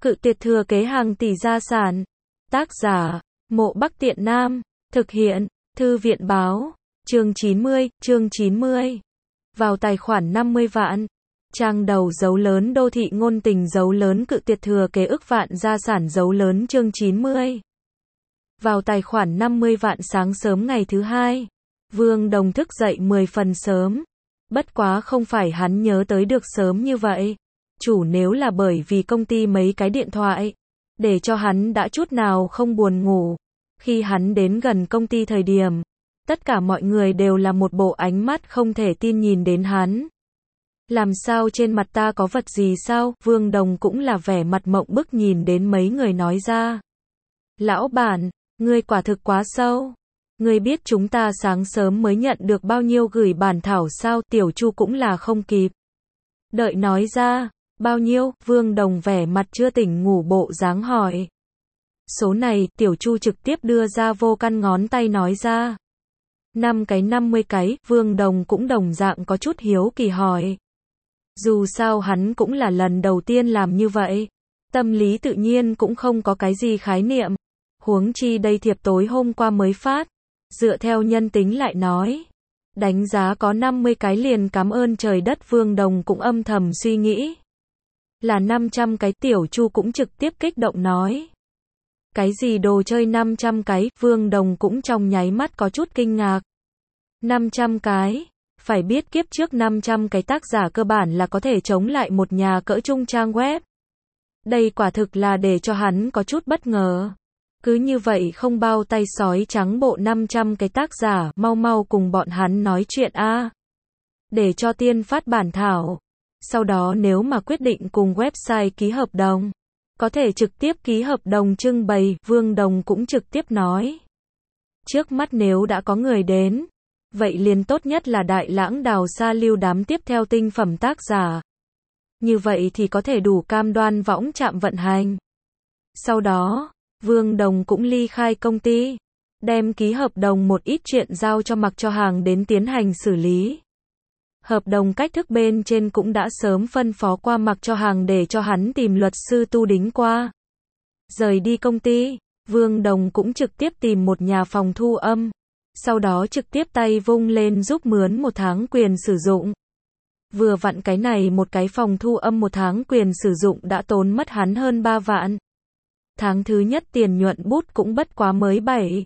Cự tuyệt thừa kế hàng tỷ gia sản. Tác giả, Mộ Bắc Tiện Nam. Thực hiện, Thư viện báo. Chương 90. Vào tài khoản 50 vạn. Trang đầu dấu lớn đô thị ngôn tình dấu lớn cự tuyệt thừa kế ức vạn gia sản dấu lớn chương 90. Vào tài khoản 50 vạn sáng sớm ngày thứ hai. Vương Đồng thức dậy 10 phần sớm. Bất quá không phải hắn nhớ tới được sớm như vậy. Chủ nếu là bởi vì công ty mấy cái điện thoại. Để cho hắn đã chút nào không buồn ngủ. Khi hắn đến gần công ty thời điểm. Tất cả mọi người đều là một bộ ánh mắt không thể tin nhìn đến hắn. Làm sao trên mặt ta có vật gì sao? Vương Đồng cũng là vẻ mặt mộng bức nhìn đến mấy người nói ra. Lão bản, ngươi quả thực quá sâu. Ngươi biết chúng ta sáng sớm mới nhận được bao nhiêu gửi bản thảo sao? Tiểu Chu cũng là không kịp. Đợi nói ra, bao nhiêu? Vương Đồng vẻ mặt chưa tỉnh ngủ bộ dáng hỏi. Số này, Tiểu Chu trực tiếp đưa ra vô căn ngón tay nói ra. 5 cái 50 cái, Vương Đồng cũng đồng dạng có chút hiếu kỳ hỏi. Dù sao hắn cũng là lần đầu tiên làm như vậy. Tâm lý tự nhiên cũng không có cái gì khái niệm. Huống chi đây thiệp tối hôm qua mới phát. Dựa theo nhân tính lại nói. Đánh giá có 50 cái liền cảm ơn trời đất. Vương Đồng cũng âm thầm suy nghĩ. Là 500 cái. Tiểu Chu cũng trực tiếp kích động nói. Cái gì đồ chơi 500 cái? Vương Đồng cũng trong nháy mắt có chút kinh ngạc. 500 cái. Phải biết kiếp trước 500 cái tác giả cơ bản là có thể chống lại một nhà cỡ trung trang web. Đây quả thực là để cho hắn có chút bất ngờ. Cứ như vậy không bao tay sói trắng bộ 500 cái tác giả, mau cùng bọn hắn nói chuyện a. Để cho tiên phát bản thảo. Sau đó nếu mà quyết định cùng website ký hợp đồng, có thể trực tiếp ký hợp đồng trưng bày. Vương Đồng cũng trực tiếp nói. Trước mắt nếu đã có người đến, vậy liền tốt nhất là đại lãng đào sa lưu đám tiếp theo tinh phẩm tác giả. Như vậy thì có thể đủ cam đoan võng trạm vận hành. Sau đó, Vương Đồng cũng ly khai công ty, đem ký hợp đồng một ít chuyện giao cho Mặc Cho Hàng đến tiến hành xử lý. Hợp đồng cách thức bên trên cũng đã sớm phân phó qua Mặc Cho Hàng để cho hắn tìm luật sư tu đính qua. Rời đi công ty, Vương Đồng cũng trực tiếp tìm một nhà phòng thu âm. Sau đó trực tiếp tay vung lên giúp mướn 1 tháng quyền sử dụng. Vừa vặn cái này một cái phòng thu âm 1 tháng quyền sử dụng đã tốn mất hắn hơn 3 vạn. Tháng thứ nhất tiền nhuận bút cũng bất quá mới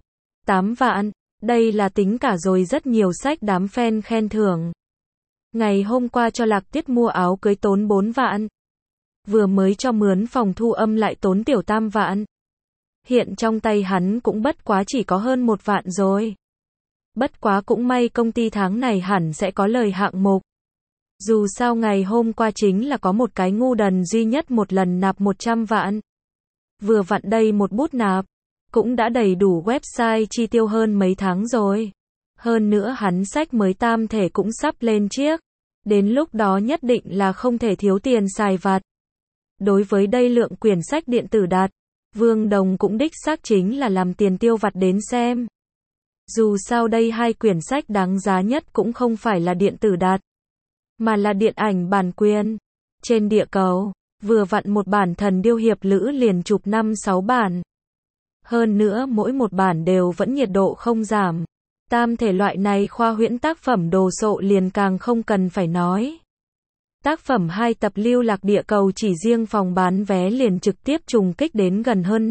7-8 vạn. Đây là tính cả rồi rất nhiều sách đám fan khen thưởng. Ngày hôm qua cho Lạc Tiết mua áo cưới tốn 4 vạn. Vừa mới cho mướn phòng thu âm lại tốn tiểu tam vạn. Hiện trong tay hắn cũng bất quá chỉ có hơn 1 vạn rồi. Bất quá cũng may công ty tháng này hẳn sẽ có lời hạng mục. Dù sao ngày hôm qua chính là có một cái ngu đần duy nhất một lần nạp 100 vạn. Vừa vặn đây một bút nạp, cũng đã đầy đủ website chi tiêu hơn mấy tháng rồi. Hơn nữa hắn sách mới tam thể cũng sắp lên chiếc. Đến lúc đó nhất định là không thể thiếu tiền xài vặt. Đối với đây lượng quyển sách điện tử đạt, Vương Đồng cũng đích xác chính là làm tiền tiêu vặt đến xem. Dù sao đây 2 quyển sách đáng giá nhất cũng không phải là điện tử đạt, mà là điện ảnh bản quyền. Trên địa cầu, vừa vặn một bản Thần Điêu Hiệp Lữ liền chụp 5-6 bản. Hơn nữa mỗi một bản đều vẫn nhiệt độ không giảm. Tam thể loại này khoa huyễn tác phẩm đồ sộ liền càng không cần phải nói. Tác phẩm 2 tập Lưu Lạc Địa Cầu chỉ riêng phòng bán vé liền trực tiếp trùng kích đến gần hơn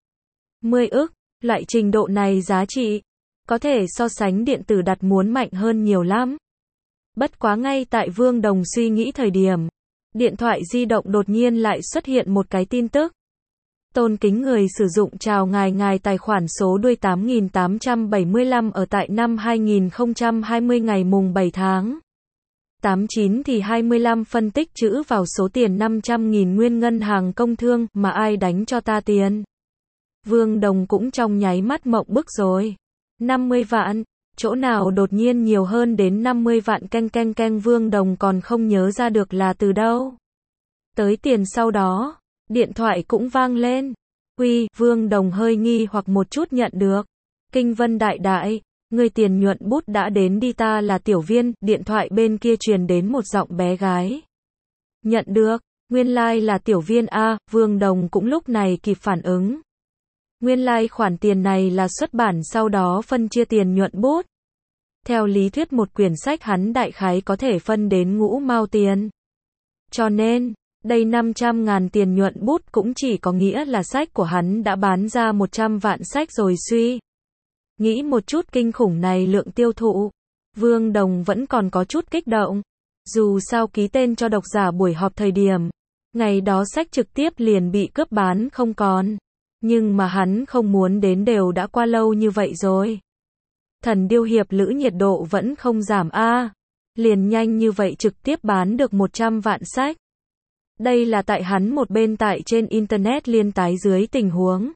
50 ức. Loại trình độ này giá trị có thể so sánh điện tử đặt muốn mạnh hơn nhiều lắm. Bất quá ngay tại Vương Đồng suy nghĩ thời điểm, điện thoại di động đột nhiên lại xuất hiện một cái tin tức. Tôn kính người sử dụng chào ngài tài khoản số đuôi 8875 ở tại năm 2020 ngày mùng 7 tháng 89 thì 25 phân tích chữ vào số tiền 500.000 nguyên ngân hàng công thương mà ai đánh cho ta tiền. Vương Đồng cũng trong nháy mắt mộng bức rồi. 50 vạn, chỗ nào đột nhiên nhiều hơn đến 50 vạn canh Vương Đồng còn không nhớ ra được là từ đâu. Tới tiền sau đó, điện thoại cũng vang lên. Uy, Vương Đồng hơi nghi hoặc một chút nhận được. Kinh Vân đại, người tiền nhuận bút đã đến đi ta là Tiểu Viên, điện thoại bên kia truyền đến một giọng bé gái. Nhận được, Nguyên lai là Tiểu Viên a, Vương Đồng cũng lúc này kịp phản ứng. Nguyên lai khoản tiền này là xuất bản sau đó phân chia tiền nhuận bút. Theo lý thuyết một quyển sách hắn đại khái có thể phân đến ngũ mao tiền. Cho nên, đây 500.000 tiền nhuận bút cũng chỉ có nghĩa là sách của hắn đã bán ra 100 vạn sách rồi suy. Nghĩ một chút kinh khủng này lượng tiêu thụ, Vương Đồng vẫn còn có chút kích động. Dù sao ký tên cho độc giả buổi họp thời điểm, ngày đó sách trực tiếp liền bị cướp bán không còn. Nhưng mà hắn không muốn đến đều đã qua lâu như vậy rồi. Thần điêu hiệp lữ nhiệt độ vẫn không giảm a, liền nhanh như vậy trực tiếp bán được 100 vạn sách. Đây là tại hắn một bên tại trên Internet liên tái dưới tình huống.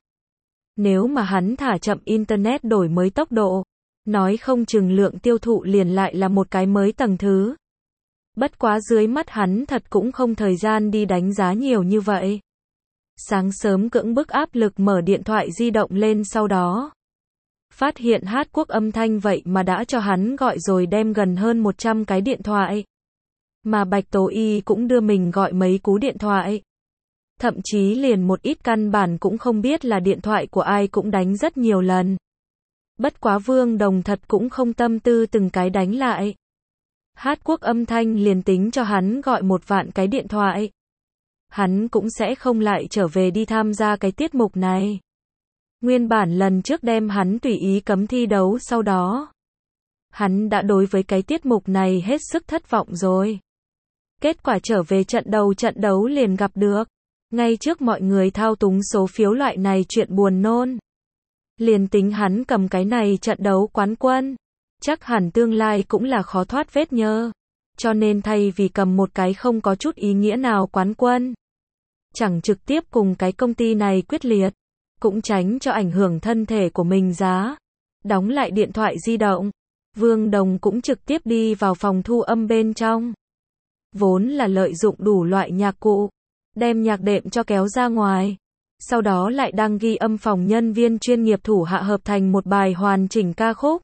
Nếu mà hắn thả chậm Internet đổi mới tốc độ, nói không chừng lượng tiêu thụ liền lại là một cái mới tầng thứ. Bất quá dưới mắt hắn thật cũng không thời gian đi đánh giá nhiều như vậy. Sáng sớm cưỡng bức áp lực mở điện thoại di động lên sau đó. Phát hiện Hát Quốc âm thanh vậy mà đã cho hắn gọi rồi đem gần hơn 100 cái điện thoại. Mà Bạch Tố Y cũng đưa mình gọi mấy cú điện thoại. Thậm chí liền một ít căn bản cũng không biết là điện thoại của ai cũng đánh rất nhiều lần. Bất quá Vương Đồng thật cũng không tâm tư từng cái đánh lại. Hát Quốc âm thanh liền tính cho hắn gọi 1 vạn cái điện thoại. Hắn cũng sẽ không lại trở về đi tham gia cái tiết mục này. Nguyên bản lần trước đem hắn tùy ý cấm thi đấu sau đó. Hắn đã đối với cái tiết mục này hết sức thất vọng rồi. Kết quả trở về trận đấu liền gặp được. Ngay trước mọi người thao túng số phiếu loại này chuyện buồn nôn. Liền tính hắn cầm cái này trận đấu quán quân. Chắc hẳn tương lai cũng là khó thoát vết nhơ. Cho nên thay vì cầm một cái không có chút ý nghĩa nào quán quân. Chẳng trực tiếp cùng cái công ty này quyết liệt. Cũng tránh cho ảnh hưởng thân thể của mình giá. Đóng lại điện thoại di động. Vương Đồng cũng trực tiếp đi vào phòng thu âm bên trong. Vốn là lợi dụng đủ loại nhạc cụ. Đem nhạc đệm cho kéo ra ngoài. Sau đó lại đăng ghi âm phòng nhân viên chuyên nghiệp thủ hạ hợp thành một bài hoàn chỉnh ca khúc.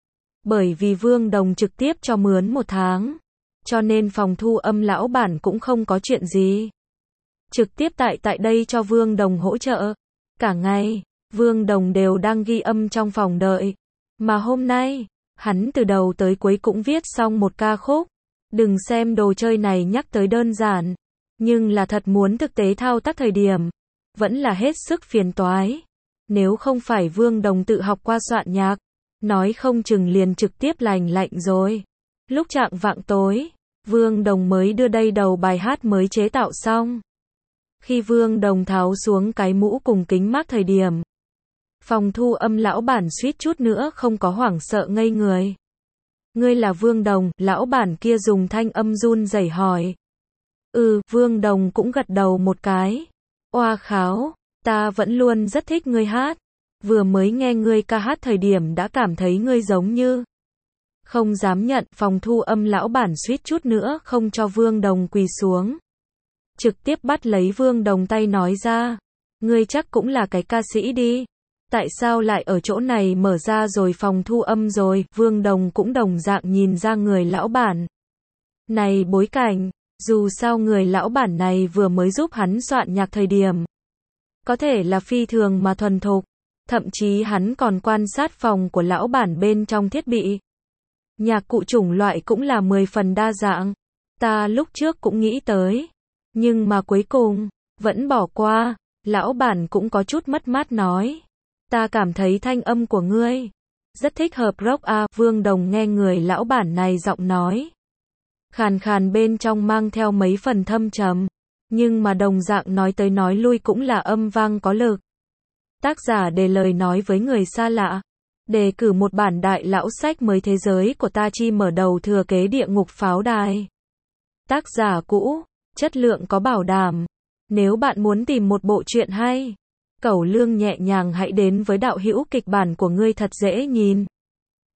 Bởi vì Vương Đồng trực tiếp cho mướn 1 tháng. Cho nên phòng thu âm lão bản cũng không có chuyện gì. Trực tiếp tại đây cho Vương Đồng hỗ trợ. Cả ngày, Vương Đồng đều đang ghi âm trong phòng đợi. Mà hôm nay, hắn từ đầu tới cuối cũng viết xong một ca khúc. Đừng xem đồ chơi này nhắc tới đơn giản. Nhưng là thật muốn thực tế thao tác thời điểm. Vẫn là hết sức phiền toái. Nếu không phải Vương Đồng tự học qua soạn nhạc. Nói không chừng liền trực tiếp lành lạnh rồi. Lúc chạng vạng tối, Vương Đồng mới đưa đây đầu bài hát mới chế tạo xong. Khi Vương Đồng tháo xuống cái mũ cùng kính mác thời điểm. Phòng thu âm lão bản suýt chút nữa không có hoảng sợ ngây người. Ngươi là Vương Đồng, lão bản kia dùng thanh âm run rẩy hỏi. Vương Đồng cũng gật đầu một cái. Oa kháo, ta vẫn luôn rất thích ngươi hát. Vừa mới nghe ngươi ca hát thời điểm đã cảm thấy ngươi giống như. Không dám nhận, phòng thu âm lão bản suýt chút nữa không cho Vương Đồng quỳ xuống. Trực tiếp bắt lấy Vương Đồng tay nói ra. Ngươi chắc cũng là cái ca sĩ đi. Tại sao lại ở chỗ này mở ra rồi phòng thu âm rồi, Vương Đồng cũng đồng dạng nhìn ra người lão bản. Này bối cảnh, dù sao người lão bản này vừa mới giúp hắn soạn nhạc thời điểm. Có thể là phi thường mà thuần thục. Thậm chí hắn còn quan sát phòng của lão bản bên trong thiết bị. Nhạc cụ chủng loại cũng là 10 phần đa dạng. Ta lúc trước cũng nghĩ tới. Nhưng mà cuối cùng, vẫn bỏ qua. Lão bản cũng có chút mất mát nói. Ta cảm thấy thanh âm của ngươi rất thích hợp rock a. Vương Đồng nghe người lão bản này giọng nói. Khàn khàn bên trong mang theo mấy phần thâm trầm. Nhưng mà đồng dạng nói tới nói lui cũng là âm vang có lực. Tác giả đề lời nói với người xa lạ. Đề cử một bản đại lão sách mới thế giới của ta chi mở đầu thừa kế địa ngục pháo đài. Tác giả cũ, chất lượng có bảo đảm. Nếu bạn muốn tìm một bộ truyện hay, cẩu lương nhẹ nhàng hãy đến với đạo hữu kịch bản của ngươi thật dễ nhìn.